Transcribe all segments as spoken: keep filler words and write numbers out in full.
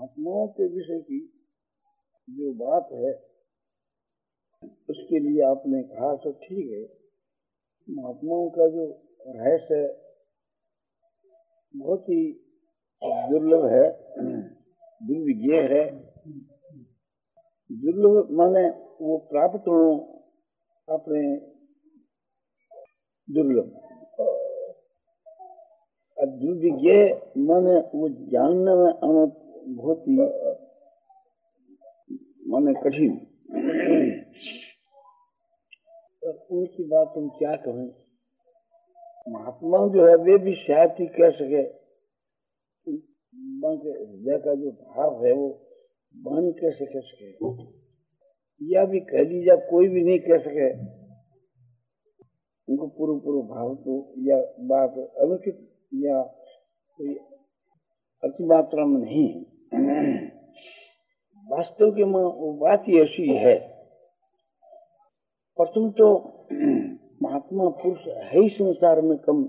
महात्माओं के विषय की जो बात है उसके लिए आपने कहा तो ठीक है। महात्माओं का जो रहस्य है बहुत ही दुर्लभ है, दुर्विज्ञेय है। दुर्लभ माने वो प्राप्त हो अपने दुर्लभ, और दुर्विज्ञेय माने वो जानने में बहुत ही माने कठिन। उनकी बात हम क्या कहें। महात्मा जो है वे भी शायद ही कह सके, हृदय का जो भाव है वो वाणी कैसे कह सके, या भी कह लीजिए कोई भी नहीं कह सके। उनको पूर्व पूर्व भाव तो या बात अनुचित या कोई अति मात्रा में नहीं है। वास्तव के में वो बात ही ऐसी है। प्रथम तो महात्मा पुरुष है ही संसार में कम,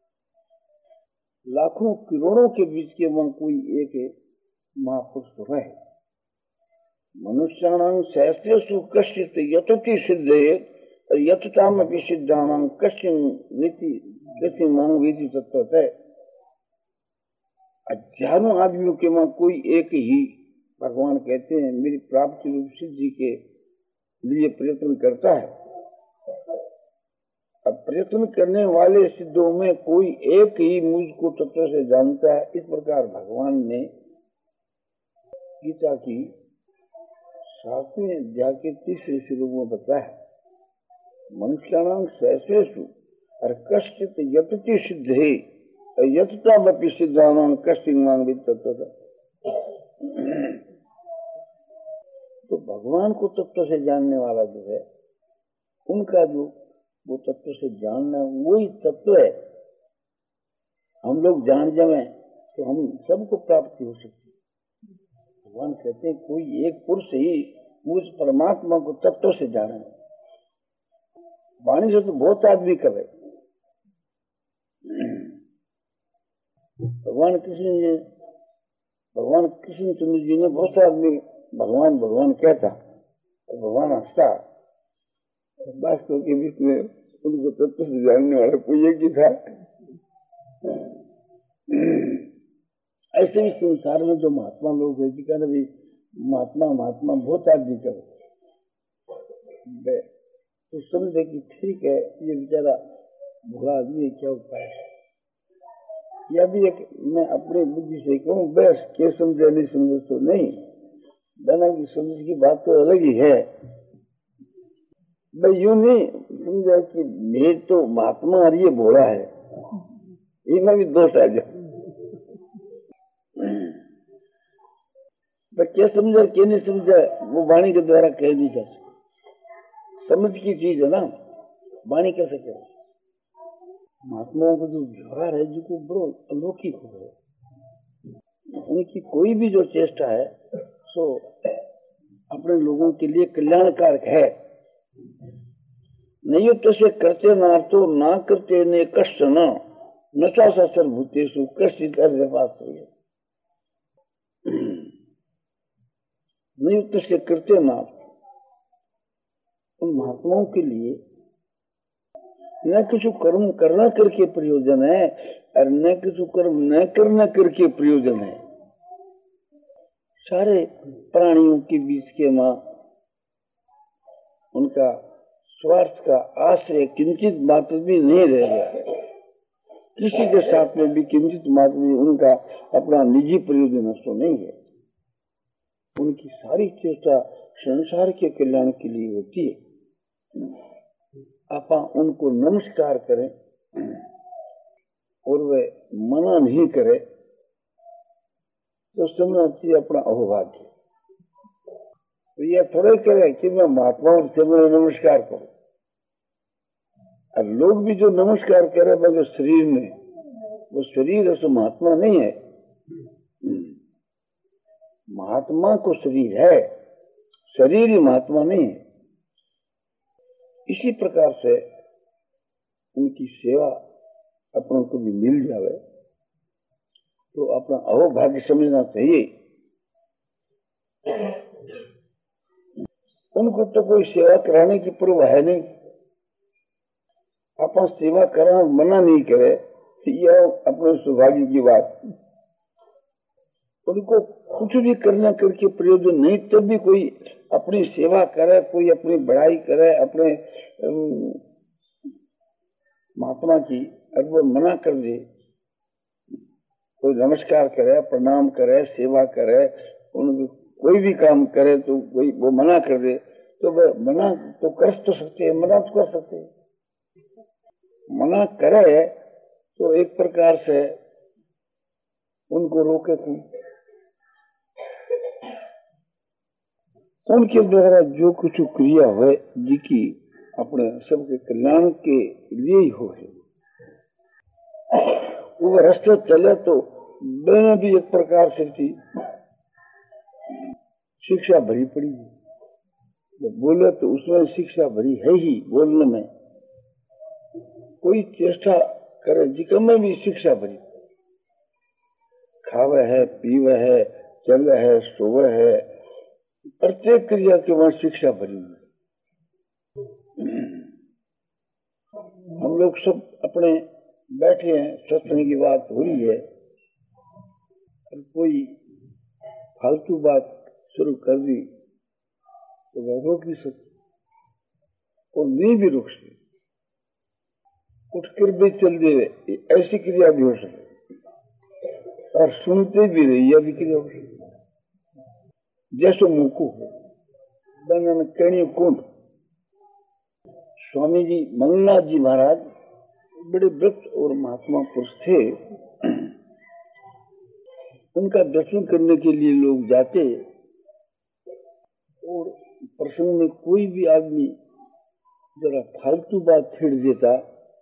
लाखों करोड़ों के बीच के वहां कोई एक महापुरुष तो है। मनुष्याणां सहस्रेषु कश्चित् यतति सिद्धे यतताम अपि सिद्धानां कश्चिन् नीति कश्चिन् मां वेति तत्वतः। हजारों आदमियों के वहां कोई एक ही भगवान कहते हैं मेरी प्राप्ति रूप सिद्धि के लिए प्रयत्न करता है। अब प्रयत्न करने वाले सिद्धों में कोई एक ही मुझको तत्व से जानता है। इस प्रकार भगवान ने गीता की सातवें अध्याय के तीसरे श्लोक में बताया, मनुष्याणां सहस्रेषु और कश्चित् यतति सिद्धे यततामपि सिद्धानां कश्चिन् मां वेति तत्वतः। तो भगवान को तत्व से जानने वाला जो है, उनका जो वो तत्व से जानना वही तत्व है। हम लोग जान जाए तो हम सबको प्राप्ति हो सकती है। भगवान कहते हैं कोई एक पुरुष ही मुझ परमात्मा को तत्व से जाने। वाणी से तो बहुत आदमी कर रहे। भगवान कृष्ण जी भगवान कृष्ण चंद्र जी ने बहुत आदमी भगवान भगवान कहता और भगवान हंसता। वास्तव के बीच में उनको तत्व से जानने वाला कोई एक ही था। ऐसे भी संसार में जो महात्मा लोग है, कहना भी महात्मा महात्मा बहुत आदमी करे तो समझे कि ठीक है ये बेचारा भूला आदमी है, क्या उपाय है। या भी एक मैं अपनी बुद्धि से कहूँ बस क्या समझे नहीं समझे तो नहीं, दाना की समझ की बात तो अलग ही है। मैं यूं नहीं समझा कि मेरे तो महात्मा और ये भोला है, इनमें भी दोष आ जाए। मैं क्या समझा क्या नहीं समझा वो वाणी के द्वारा कह नहीं जा सकता। समझ की चीज है ना, वाणी कैसे करे। महात्माओं को जो व्यवहार है जो बड़ो अलौकिक हो है, उनकी कोई भी जो चेष्टा है सो अपने लोगों के लिए कल्याणकारक है। नहीं तो से करते ना तो ना करते ने कष्ट न नशा सर भूतेषु कष्ट है। नहीं तो से करते ना, उन महात्माओं के लिए न कुछ कर्म करना करके प्रयोजन है और न कुछ कर्म न करना करके प्रयोजन है। सारे प्राणियों के बीच के मां उनका स्वार्थ का आश्रय किंचित मात्र भी नहीं रह गया। किसी के साथ में भी किंचित मात्र भी उनका अपना निजी प्रयोजन तो नहीं है। उनकी सारी चेष्टा संसार के कल्याण के लिए होती है। आप उनको नमस्कार करें और वे मना नहीं करे तो समझना चाहिए अपना अहोभाग्य। तो यह थोड़े करे कि मैं महात्माओं से नमस्कार करूं। और लोग भी जो नमस्कार करे मगर शरीर में, वो शरीर ऐसा महात्मा नहीं है। महात्मा को शरीर है, शरीर ही महात्मा नहीं है। इसी प्रकार से उनकी सेवा अपन को भी मिल जावे तो अपना अहोभाग्य समझना चाहिए। उनको तो कोई सेवा कराने की परवाह है नहीं। अपन सेवा करा मना नहीं करे, यह अपने सौभाग्य की बात। उनको कुछ भी करना करके प्रयोजन नहीं, तब भी कोई अपनी सेवा करे, कोई अपनी बड़ाई करे अपने महात्मा की, और वो मना कर दे, कोई नमस्कार करे, प्रणाम करे, सेवा करे, उनको कोई भी काम करे तो कोई वो मना कर दे, तो वह मना तो कर तो सकते हैं, मना तो कर सकते हैं। मना करे तो एक प्रकार से उनको रोके तुम, उनके द्वारा जो कुछ क्रिया हो जिसकी अपने सबके कल्याण के लिए ही हो, वो रास्ते चले तो मैंने भी एक प्रकार से थी शिक्षा भरी पड़ी है। तो बोले तो उसमें शिक्षा भरी है ही, बोलने में कोई चेष्टा करे जिक्र में भी शिक्षा भरी, खावे है, पीवे है, चले है, सोवे है, प्रत्येक क्रिया के वहां शिक्षा भरी है। हम लोग सब अपने बैठे हैं, सत्संग की बात हो रही है, और कोई फालतू बात शुरू कर दी तो वह रोक नहीं सकती और नहीं भी रोक सकती, उठकर भी चल दे, ऐसी क्रिया भी हो सकती, और सुनते भी रही यह भी क्रिया हो सकती। जैसे मुकु हो कणी कुंड, स्वामी जी मंगलनाथ जी महाराज बड़े वृक्ष और महात्मा पुरुष थे। उनका दर्शन करने के लिए लोग जाते, और प्रसंग में कोई भी आदमी जरा फालतू बात छेड़ देता,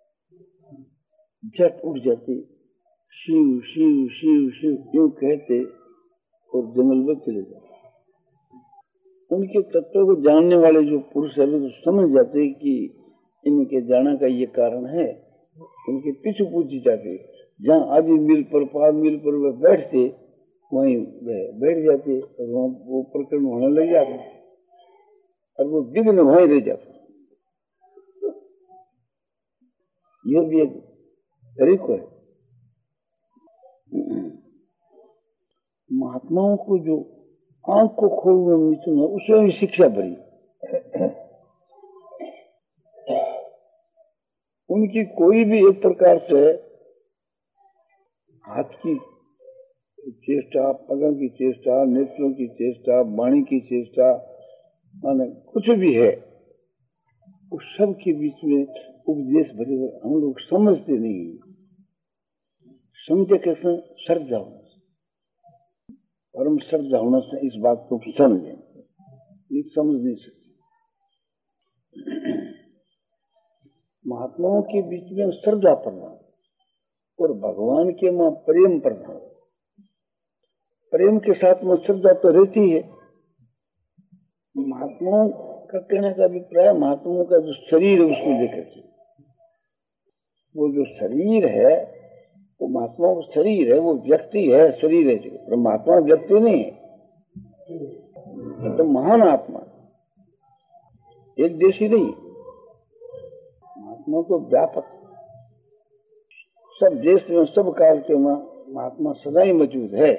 झट उठ जाते, शिव शिव शिव शिव क्यों कहते और जंगल में चले जाते। उनके तत्वों को जानने वाले जो पुरुष है तो समझ जाते कि इनके जाने का ये कारण है, उनके पीछे पूछे जाते। जहाँ आदि मिल पर पाद मिल पर वे बैठते वहीं बैठ जाते, और वहाँ वो प्रकरण होने लग जाते, और वो विघ्न वहीं रह जाते। यह भी एक तरीका है। महात्माओं को जो आंख को खोलने मिशन है उसमें भी शिक्षा भरी। उनकी कोई भी एक प्रकार से हाथ की चेष्टा, पगों की चेष्टा, नेत्रों की चेष्टा, वाणी की चेष्टा, माने कुछ भी है, उस सब के बीच में उपदेश भरे हुए हम लोग समझते नहीं। समझे कैसे? श्रद्धा होना, परम श्रद्धा होना से इस बात को समझे, नहीं समझ नहीं सकते। महात्माओं के बीच में श्रद्धा प्रधान और भगवान के मां प्रेम प्रधान। प्रेम के साथ में श्रद्धा तो रहती है। महात्माओं का कहने का अभिप्राय, महात्माओं का जो शरीर है उसको लेकर के, वो जो शरीर है वो महात्मा का शरीर है, वो व्यक्ति है, शरीर है, पर महात्मा व्यक्ति नहीं है, तो महान आत्मा, एक देशी नहीं। महात्मा तो व्यापक, सब देश में सब काल के महात्मा सदा ही मौजूद है।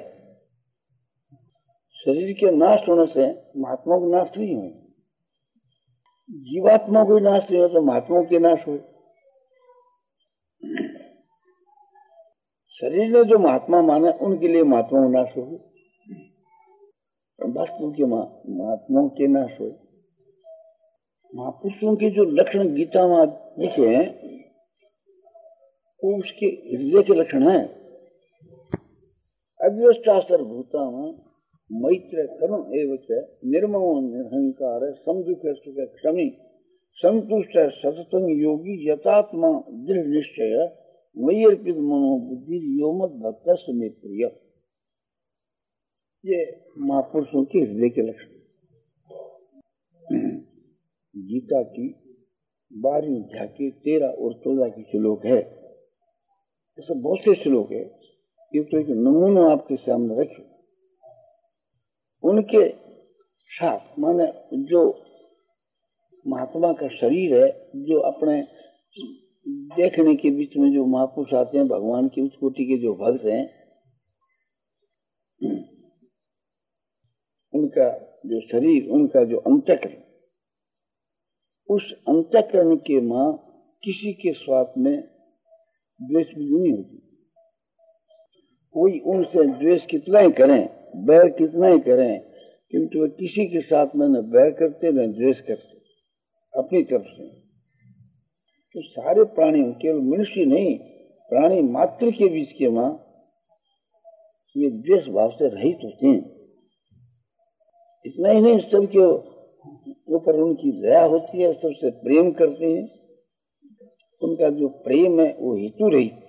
शरीर के नाश होने से महात्मा को नाश नहीं हुए, जीवात्मा को नाश नहीं हो तो महात्मा के नाश हुए। शरीर ने जो महात्मा माना उनके लिए महात्मा नाश हो गए, वास्तव के महात्माओं के नाश हुए। महापुरुषों के जो लक्षण गीता में लिखे हैं वो उसके हृदय के लक्षण है। अद्वैता सर्वभूता में मैत्र करुण एवं निर्ममो निरहंकार समदुख सुख क्षमी संतुष्ट सततंग योगी यथात्मा दृढ़ निश्चय मयि अर्पित मनोबुद्धि यो मत भक्त समय प्रिय। ये महापुरुषों के हृदय के लक्षण। गीता की बारहवीं अध्याय के तेरह और चौदह की श्लोक है, ऐसे बहुत से श्लोक है, ये तो एक नमूना आपके सामने रखे। उनके साथ माने जो महात्मा का शरीर है, जो अपने देखने के बीच में जो महापुरुष आते हैं, भगवान की उच्च कोटि के जो भक्त हैं, उनका जो शरीर, उनका जो अंतःकरण, उस अंतःकरण के मां किसी के साथ में द्वेष बुद्धि नहीं होती। कोई उनसे द्वेष कितना ही करें, बैर कितना ही करें, किंतु वे किसी के साथ में न बैर करते न द्वेष करते अपनी तरफ से। तो सारे प्राणियों, केवल मनुष्य नहीं, प्राणी मात्र के बीच के मां वे द्वेष भाव से रहित होते हैं। इतना ही नहीं, सबके ऊपर उनकी दया होती है, सबसे प्रेम करते हैं। उनका जो प्रेम है वो हेतु रहित,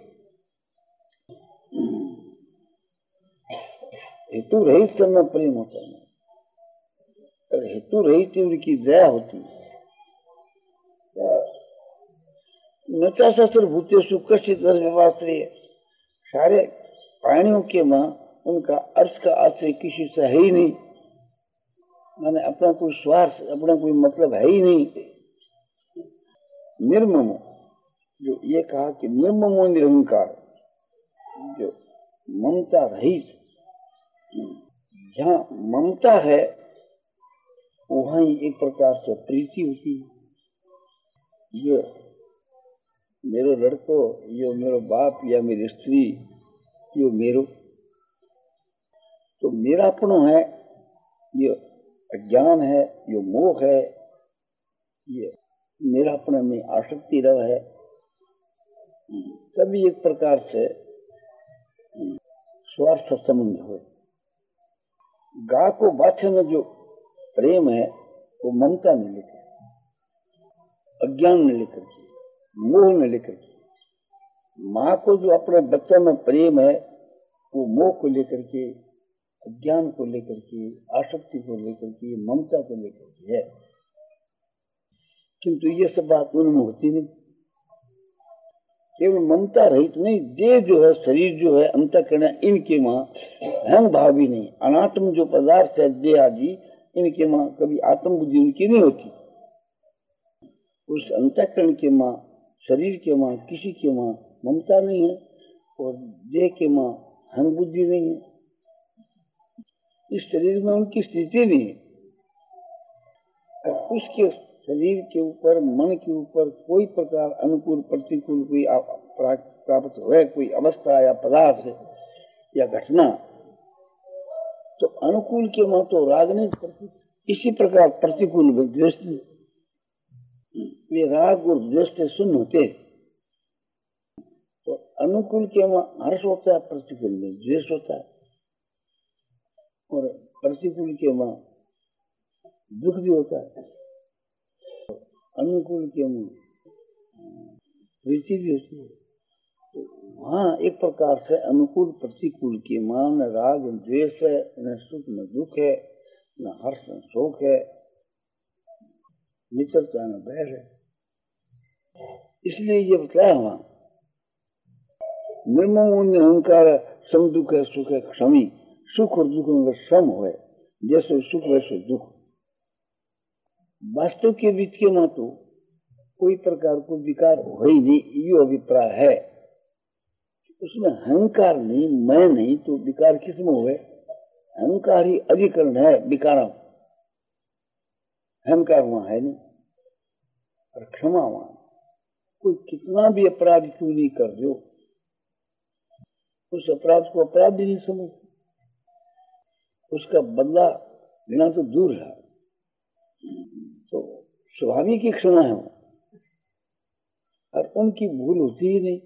हेतु रहित सब में प्रेम होता है, और हेतु रहित उनकी दया होती है। नचा ससुर भूतेषु कश्चित् व्यवाश्रय, सारे प्राणियों के मां उनका अर्थ का आश्रय किसी से है ही नहीं, माने अपना कोई स्वार्थ, अपना कोई मतलब है ही नहीं। निर्ममो, जो ये कहा कि निर्ममो निरंकार, जो ममता रहित, जहाँ ममता है वहाँ ही एक प्रकार से प्रीति होती है। ये मेरो लड़को, यो मेरो बाप या मेरी स्त्री, यो मेरो, तो मेरापनो है, ये अज्ञान है, ये मोह है, ये मेरापने में आसक्ति रह है, सभी एक प्रकार से स्वार्थ संबंध हो। गा को बाछे में जो प्रेम है वो ममता ने लेकर, अज्ञान ने लेकर के, मोह ने लेकर के। माँ को जो अपने बच्चे में प्रेम है वो मोह को लेकर के, अज्ञान को लेकर के, आसक्ति को लेकर के, ममता को लेकर के है, किंतु ये सब बात उनमें होती नहीं। केवल ममता रहित नहीं, देह जो है, शरीर जो है, अंतःकरण, इनके मां अहम भाव भी नहीं। अनात्म जो पदार्थ है, देह आदि, इनके मां कभी आत्म बुद्धि उनकी नहीं होती। उस अंतःकरण के मां, शरीर के मां, किसी के मां ममता नहीं है, और देह के मां अहम बुद्धि नहीं है। इस शरीर में उनकी स्थिति नहीं है। उसके शरीर के ऊपर, मन के ऊपर कोई प्रकार अनुकूल प्रतिकूल कोई प्राप्त हुए, कोई अवस्था या पदार्थ या घटना, तो अनुकूल के मां तो राग नहीं करती, इसी प्रकार प्रतिकूल में द्वेष, वे राग और द्वेष से शून्य होते। तो अनुकूल के मां हर्ष होता है, प्रतिकूल में द्वेष होता है, और प्रतिकूल के मां दुख भी होता है, अनुकूल के मां प्रीति भी होती है। तो वहाँ एक प्रकार से अनुकूल प्रतिकूल के मां न राग न द्वेष है, न सुख न दुख है, न हर्ष न शोक है, मित्रता न बैर है। इसलिए ये बताया वहां निर्ममो निरंकार, सम दुख है, सुख है क्षमी, सुख और दुख में सम हुए, जैसे सुख वैसे दुख। वास्तव के बीच के मां तो कोई प्रकार को विकार हो ही नहीं, ये अभिप्राय है। उसमें अहंकार नहीं, मैं नहीं, तो विकार किसमें हुए? अहंकार ही अधिकरण है विकारों, अहंकार वहां है नहीं, और क्षमा वहां। कोई कितना भी अपराध क्यों नहीं कर दो, उस अपराध को अपराध ही नहीं समझते, उसका बदला लेना तो दूर है। तो स्वाभाविक की क्षमा है वो, और उनकी भूल होती ही नहीं।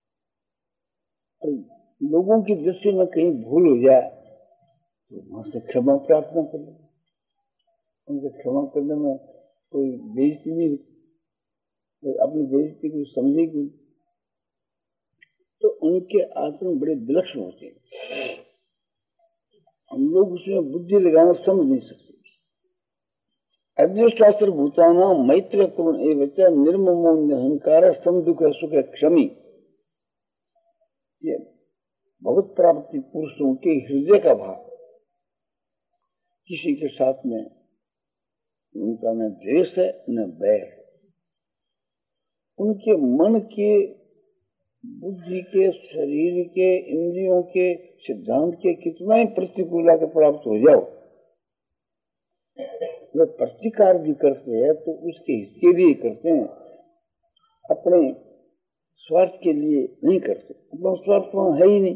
और लोगों की दृष्टि में कहीं भूल हो जाए तो वहां से क्षमा प्रार्थना कर लो, उनसे क्षमा करने में कोई बेइज्जती नहीं होती, तो अपनी बेइज्जती को समझेगी। तो उनके आचरण बड़े विलक्षण होते हैं, हम लोग उसमें बुद्धि लगाना समझ नहीं सकते। अद्वैशास्त्र भूताना मैत्र करुण एवं निर्ममो निरंकार, सम दुख सुख क्षमी, ये बहुत प्राप्ति पुरुषों के हृदय का भाव। किसी के साथ में उनका न द्वेष है न बैर। उनके मन के, बुद्धि के, शरीर के, इंद्रियों के, सिद्धांत के कितना ही प्रतिकूलता के प्राप्त हो जाओ, वे प्रतिकार भी करते हैं तो उसके हिस्से लिए करते हैं, अपने स्वार्थ के लिए नहीं करते। अपना स्वार्थ वहां है ही नहीं।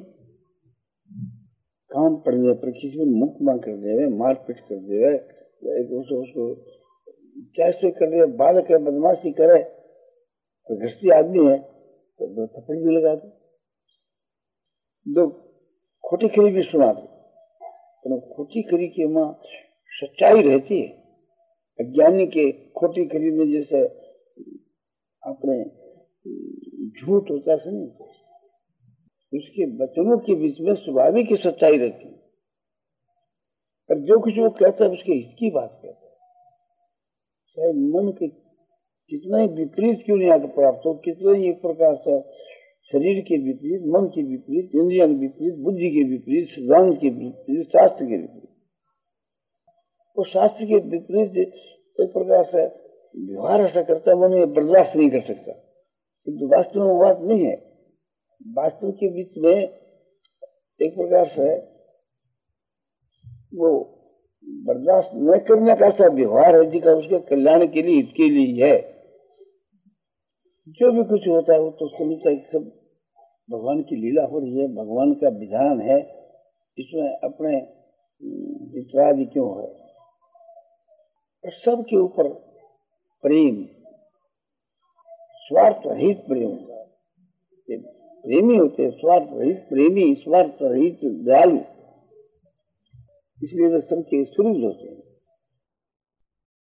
काम पड़ने पर किसी को मुकमा कर दे, मारपीट कर दे, उसको उसको कैसे कर दे, बालक है, बदमाशी करे, तो घृष्टी आदमी है तो दो थप्पड़ भी लगा दो, दो खोटी खरी भी सुना दो। तो खोटी खरी की मां सच्चाई रहती है। अज्ञानी के खोटी खरी में जैसे अपने झूठ होता है, नहीं, उसके वचनों के बीच में स्वाभाविक की सच्चाई रहती है। और जो कुछ वो कहता है उसके हित की बात कहता है, चाहे मन के कितना ही विपरीत क्यों नहीं आकर प्राप्त हो, कितना ही एक प्रकार से शरीर के विपरीत, मन के विपरीत, इंद्रियों के विपरीत, बुद्धि के विपरीत, सिद्धांत के विपरीत, शास्त्र के विपरीत। वो शास्त्र के विपरीत एक प्रकार से व्यवहार ऐसा करता, मन ये बर्दाश्त नहीं कर सकता, किंतु वास्तव में वो बात नहीं है। वास्तव के बीच में एक प्रकार से वो बर्दाश्त न करने का ऐसा व्यवहार है जिसका उसके कल्याण के लिए, हित के लिए है। जो भी कुछ होता है वो तो समझता है सब भगवान की लीला हो रही है, भगवान का विधान है, इसमें अपने इतराज क्यों है। सबके ऊपर प्रेम, स्वार्थ रहित प्रेम होता है। प्रेमी होते हैं स्वार्थ रहित प्रेमी, स्वार्थ रहित दयालु, इसलिए वे सबके सुहृद होते हैं।